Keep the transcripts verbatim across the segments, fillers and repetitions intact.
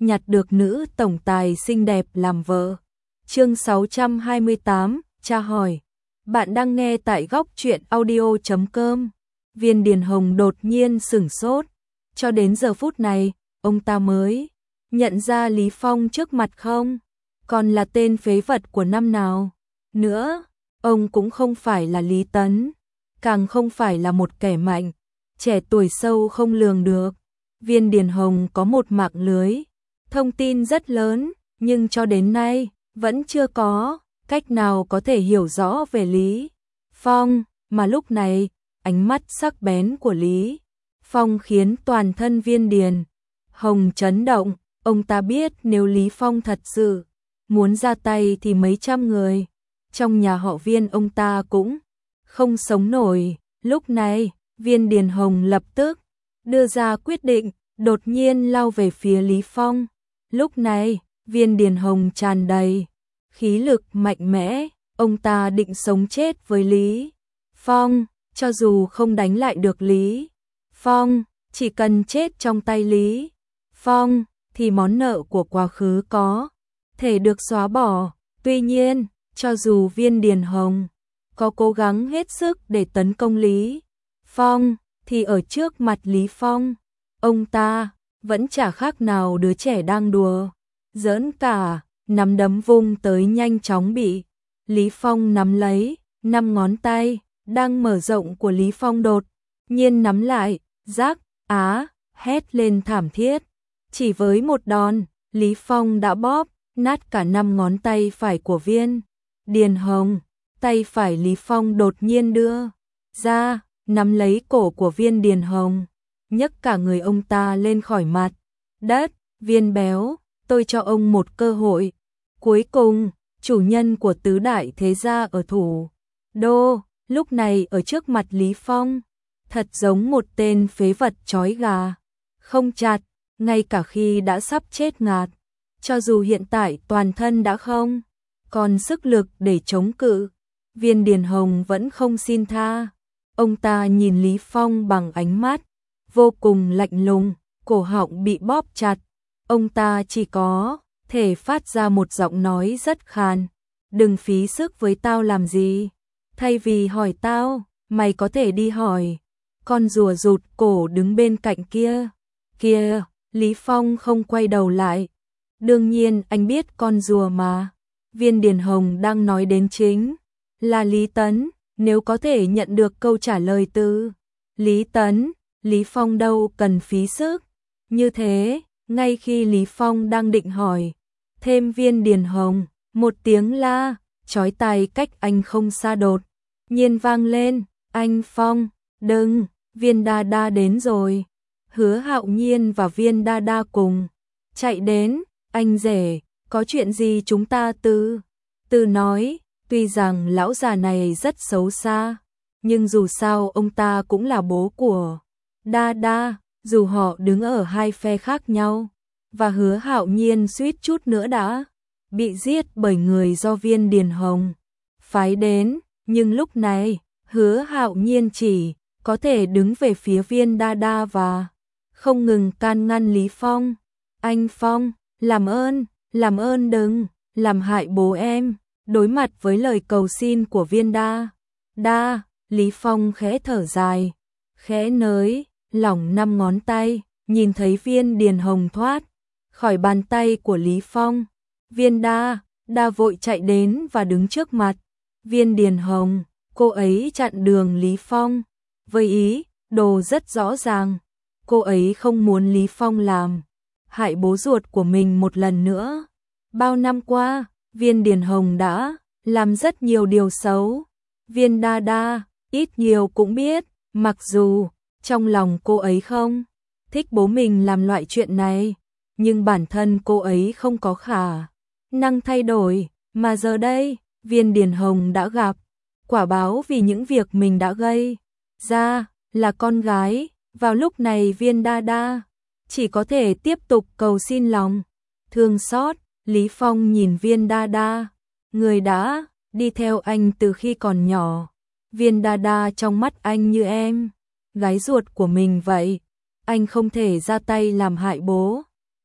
nhặt được nữ tổng tài xinh đẹp làm vợ. Chương sáu trăm hai mươi tám, tra hỏi. Bạn đang nghe tại góc truyện audio chấm com. Viên Điền Hồng đột nhiên sửng sốt. Cho đến giờ phút này, ông ta mới nhận ra Lý Phong trước mặt không còn là tên phế vật của năm nào nữa. Ông cũng không phải là Lý Tấn, càng không phải là một kẻ mạnh, trẻ tuổi sâu không lường được. Viên Điền Hồng có một mạng lưới thông tin rất lớn, nhưng cho đến nay vẫn chưa có cách nào có thể hiểu rõ về Lý Phong, mà lúc này, ánh mắt sắc bén của Lý Phong khiến toàn thân Viên Điền Hồng chấn động. Ông ta biết nếu Lý Phong thật sự muốn ra tay thì mấy trăm người trong nhà họ Viên ông ta cũng không sống nổi. Lúc này, Viên Điền Hồng lập tức đưa ra quyết định, đột nhiên lao về phía Lý Phong. Lúc này, Viên Điền Hồng tràn đầy khí lực mạnh mẽ, ông ta định sống chết với Lý Phong, cho dù không đánh lại được Lý Phong, chỉ cần chết trong tay Lý Phong thì món nợ của quá khứ có thể được xóa bỏ. Tuy nhiên, cho dù Viên Điền Hồng có cố gắng hết sức để tấn công Lý Phong, thì ở trước mặt Lý Phong, ông ta vẫn chả khác nào đứa trẻ đang đùa giỡn cả. Nắm đấm vung tới nhanh chóng bị Lý Phong nắm lấy, năm ngón tay đang mở rộng của Lý Phong đột nhiên nắm lại, rắc, á, hét lên thảm thiết. Chỉ với một đòn, Lý Phong đã bóp nát cả năm ngón tay phải của Viên Điền Hồng. Tay phải Lý Phong đột nhiên đưa ra, nắm lấy cổ của Viên Điền Hồng, nhấc cả người ông ta lên khỏi mặt đất. Viên béo, tôi cho ông một cơ hội cuối cùng. Chủ nhân của tứ đại thế gia ở thủ đô, lúc này ở trước mặt Lý Phong, thật giống một tên phế vật trói gà không chặt. Ngay cả khi đã sắp chết ngạt, cho dù hiện tại toàn thân đã không còn sức lực để chống cự, Viên Điền Hồng vẫn không xin tha. Ông ta nhìn Lý Phong bằng ánh mắt vô cùng lạnh lùng, cổ họng bị bóp chặt. Ông ta chỉ có thể phát ra một giọng nói rất khàn. Đừng phí sức với tao làm gì. Thay vì hỏi tao, mày có thể đi hỏi con rùa rụt cổ đứng bên cạnh kia. Kia, Lý Phong không quay đầu lại. Đương nhiên anh biết con rùa mà Viên Điền Hồng đang nói đến chính là Lý Tấn. Nếu có thể nhận được câu trả lời từ Lý Tấn, Lý Phong đâu cần phí sức như thế. Ngay khi Lý Phong đang định hỏi thêm Viên Điền Hồng, một tiếng la chói tai cách anh không xa đột nhiên vang lên. Anh Phong, đừng, Viên Đa Đa đến rồi. Hứa Hạo Nhiên và Viên Đa Đa cùng chạy đến. Anh rể, có chuyện gì chúng ta từ từ nói. Tuy rằng lão già này rất xấu xa, nhưng dù sao ông ta cũng là bố của Đa Đa, dù họ đứng ở hai phe khác nhau. Và Hứa Hạo Nhiên suýt chút nữa đã bị giết bởi người do Viên Điền Hồng phái đến, nhưng lúc này, Hứa Hạo Nhiên chỉ có thể đứng về phía Viên Đa Đa và không ngừng can ngăn Lý Phong. Anh Phong, làm ơn, làm ơn đừng làm hại bố em. Đối mặt với lời cầu xin của Viên Đa Đa, Lý Phong khẽ thở dài, khẽ nới lỏng năm ngón tay, nhìn thấy Viên Điền Hồng thoát khỏi bàn tay của Lý Phong. Viên Đa Đa vội chạy đến và đứng trước mặt Viên Điền Hồng. Cô ấy chặn đường Lý Phong với ý đồ rất rõ ràng. Cô ấy không muốn Lý Phong làm hại bố ruột của mình một lần nữa. Bao năm qua, Viên Điền Hồng đã làm rất nhiều điều xấu. Viên Đa Đa ít nhiều cũng biết, mặc dù trong lòng cô ấy không thích bố mình làm loại chuyện này, nhưng bản thân cô ấy không có khả năng thay đổi. Mà giờ đây, Viên Điền Hồng đã gặp quả báo vì những việc mình đã gây ra, là con gái. Vào lúc này Viên Đa Đa chỉ có thể tiếp tục cầu xin lòng thương xót. Lý Phong nhìn Viên Đa Đa, người đã đi theo anh từ khi còn nhỏ. Viên Đa Đa trong mắt anh như em gái ruột của mình vậy. Anh không thể ra tay làm hại bố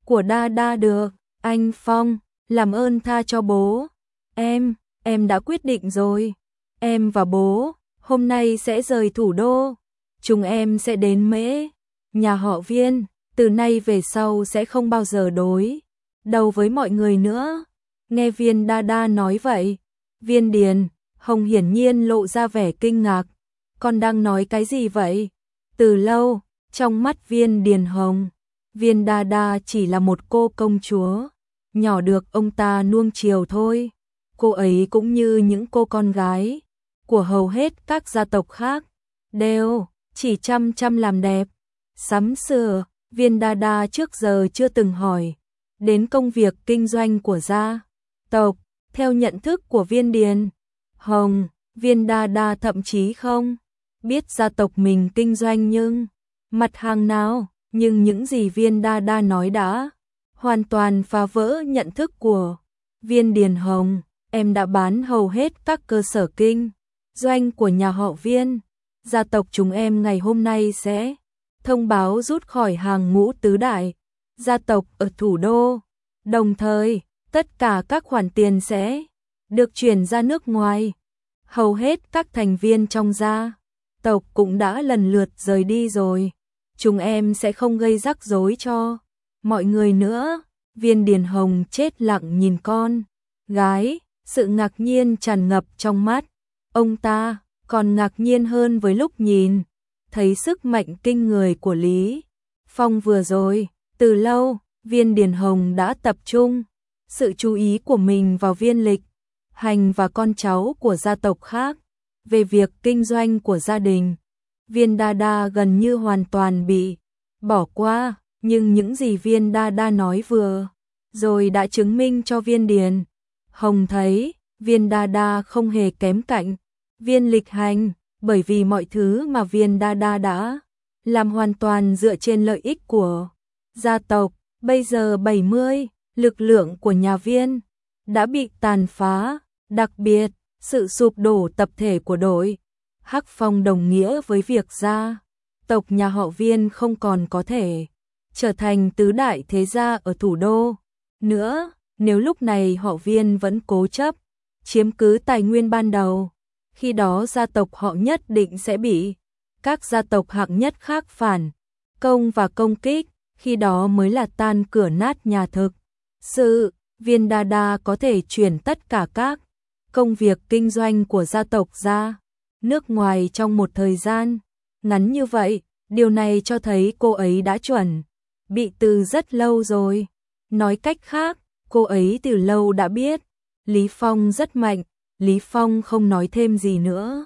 của Đa Đa được. Anh Phong, làm ơn tha cho bố. Em, em đã quyết định rồi. Em và bố, hôm nay sẽ rời thủ đô. Chúng em sẽ đến Mễ, nhà họ Viên, từ nay về sau sẽ không bao giờ đối đầu với mọi người nữa. Nghe Viên Đa Đa nói vậy, Viên Điền Hồng hiển nhiên lộ ra vẻ kinh ngạc. Con đang nói cái gì vậy? Từ lâu, trong mắt Viên Điền Hồng, Viên Đa Đa chỉ là một cô công chúa, nhỏ được ông ta nuông chiều thôi. Cô ấy cũng như những cô con gái của hầu hết các gia tộc khác, đều chỉ chăm chăm làm đẹp, sắm sửa. Viên Đa Đa trước giờ chưa từng hỏi đến công việc kinh doanh của gia tộc. Theo nhận thức của Viên Điền Hồng, Viên Đa Đa thậm chí không biết gia tộc mình kinh doanh nhưng mặt hàng nào, nhưng những gì Viên Đa Đa nói đã hoàn toàn phá vỡ nhận thức của Viên Điền Hồng. Em đã bán hầu hết các cơ sở kinh doanh của nhà họ Viên. Gia tộc chúng em ngày hôm nay sẽ thông báo rút khỏi hàng ngũ tứ đại gia tộc ở thủ đô. Đồng thời, tất cả các khoản tiền sẽ được chuyển ra nước ngoài. Hầu hết các thành viên trong gia tộc cũng đã lần lượt rời đi rồi. Chúng em sẽ không gây rắc rối cho mọi người nữa. Viên Điền Hồng chết lặng nhìn con gái, sự ngạc nhiên tràn ngập trong mắt. Ông ta còn ngạc nhiên hơn với lúc nhìn thấy sức mạnh kinh người của Lý Phong vừa rồi. Từ lâu, Viên Điền Hồng đã tập trung sự chú ý của mình vào Viên Lịch Hành và con cháu của gia tộc khác. Về việc kinh doanh của gia đình, Viên Đa Đa gần như hoàn toàn bị bỏ qua, nhưng những gì Viên Đa Đa nói vừa rồi đã chứng minh cho Viên Điền Hồng thấy Viên Đa Đa không hề kém cạnh Viên Lịch Hành, bởi vì mọi thứ mà Viên Đa Đa đã làm hoàn toàn dựa trên lợi ích của gia tộc. Bây giờ bảy mươi, lực lượng của nhà Viên đã bị tàn phá, đặc biệt, sự sụp đổ tập thể của đội Hắc Phong đồng nghĩa với việc gia tộc nhà họ Viên không còn có thể trở thành tứ đại thế gia ở thủ đô nữa. Nếu lúc này họ Viên vẫn cố chấp chiếm cứ tài nguyên ban đầu, khi đó gia tộc họ nhất định sẽ bị các gia tộc hạng nhất khác phản công và công kích, khi đó mới là tan cửa nát nhà thực. Sự, Viên Đa Đa có thể chuyển tất cả các công việc kinh doanh của gia tộc ra nước ngoài trong một thời gian ngắn như vậy. Điều này cho thấy cô ấy đã chuẩn bị từ rất lâu rồi. Nói cách khác, cô ấy từ lâu đã biết Lý Phong rất mạnh. Lý Phong không nói thêm gì nữa,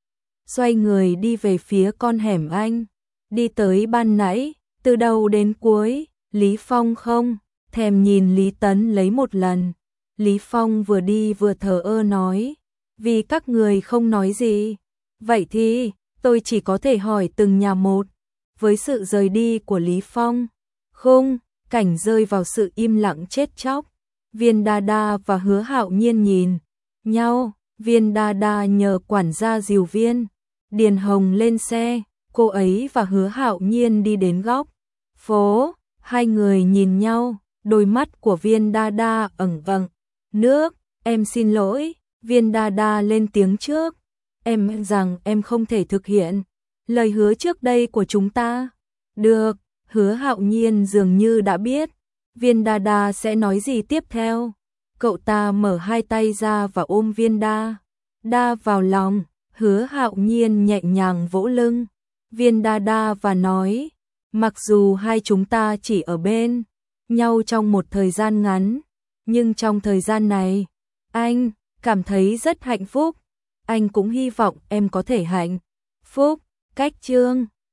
xoay người đi về phía con hẻm anh đi tới ban nãy. Từ đầu đến cuối, Lý Phong không thèm nhìn Lý Tấn lấy một lần. Lý Phong vừa đi vừa thờ ơ nói, vì các người không nói gì, vậy thì tôi chỉ có thể hỏi từng nhà một. Với sự rời đi của Lý Phong, khung cảnh rơi vào sự im lặng chết chóc. Viên Đa Đa và Hứa Hạo Nhiên nhìn nhau. Viên Đa Đa nhờ quản gia dìu Viên Điền Hồng lên xe. Cô ấy và Hứa Hạo Nhiên đi đến góc phố. Hai người nhìn nhau, đôi mắt của Viên Đa Đa ẩn ẩn nước. Em xin lỗi. Viên Đa Đa lên tiếng trước. Em rằng em không thể thực hiện lời hứa trước đây của chúng ta. Được. Hứa Hạo Nhiên dường như đã biết Viên Đa Đa sẽ nói gì tiếp theo. Cậu ta mở hai tay ra và ôm Viên Đa Đa vào lòng. Hứa Hạo Nhiên nhẹ nhàng vỗ lưng Viên Đa Đa và nói, mặc dù hai chúng ta chỉ ở bên nhau trong một thời gian ngắn, nhưng trong thời gian này, anh cảm thấy rất hạnh phúc. Anh cũng hy vọng em có thể hạnh phúc. Cách chương